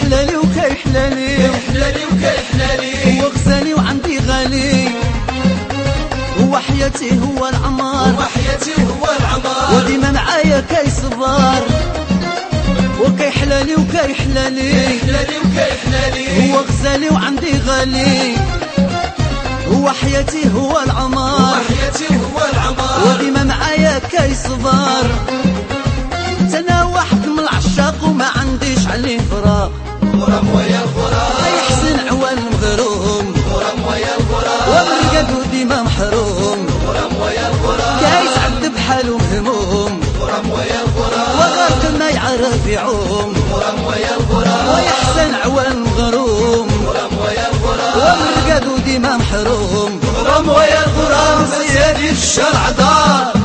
كيحلالي وكيحلالي هو غزالي وعندي غالي هو حياتي هو العمار وديما معايا كيصبر وكيحلالي وكيحلالي هو غزالي وعندي غالي هو حياتي هو العمار وديما معايا كيصبر انا واحد من العشاق وما عنديش عليه فراق يحسن عوان مغروم ومرقد وديما محروم كيتعذب بحالو مهموم وغرق ما يعرف يعوم ويحسن عوان مغروم ومرقد وديما محروم غرام ويا الغرام سيادي الشرع دار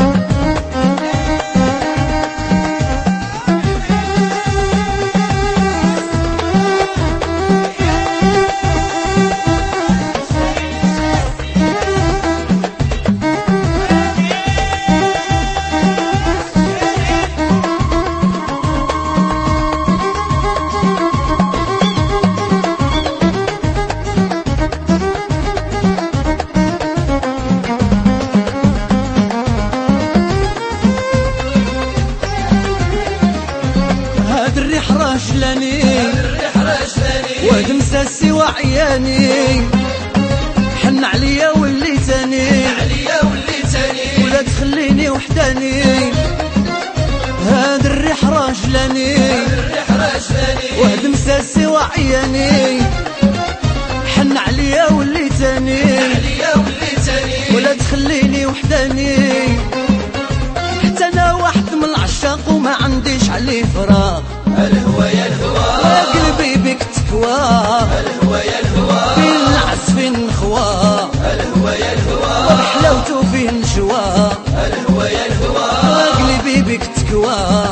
الريح راجلاني وهد مساسي وعياني حن عليا وليتاني ولا تخليني وحداني هاد الريح راجلاني وهد مساسي وعياني حن عليا وليتاني ولا تخليني وحداني حتى انا واحد من العشاق وما عنديش عليه فراق الهوى يا الهوى قلبي بك تكوى الهوى يا الهوى فين العز فين الخوا الهوى يا الهوى وبحلاوته فين الجوا الهوى يا الهوى قلبي بك تكوى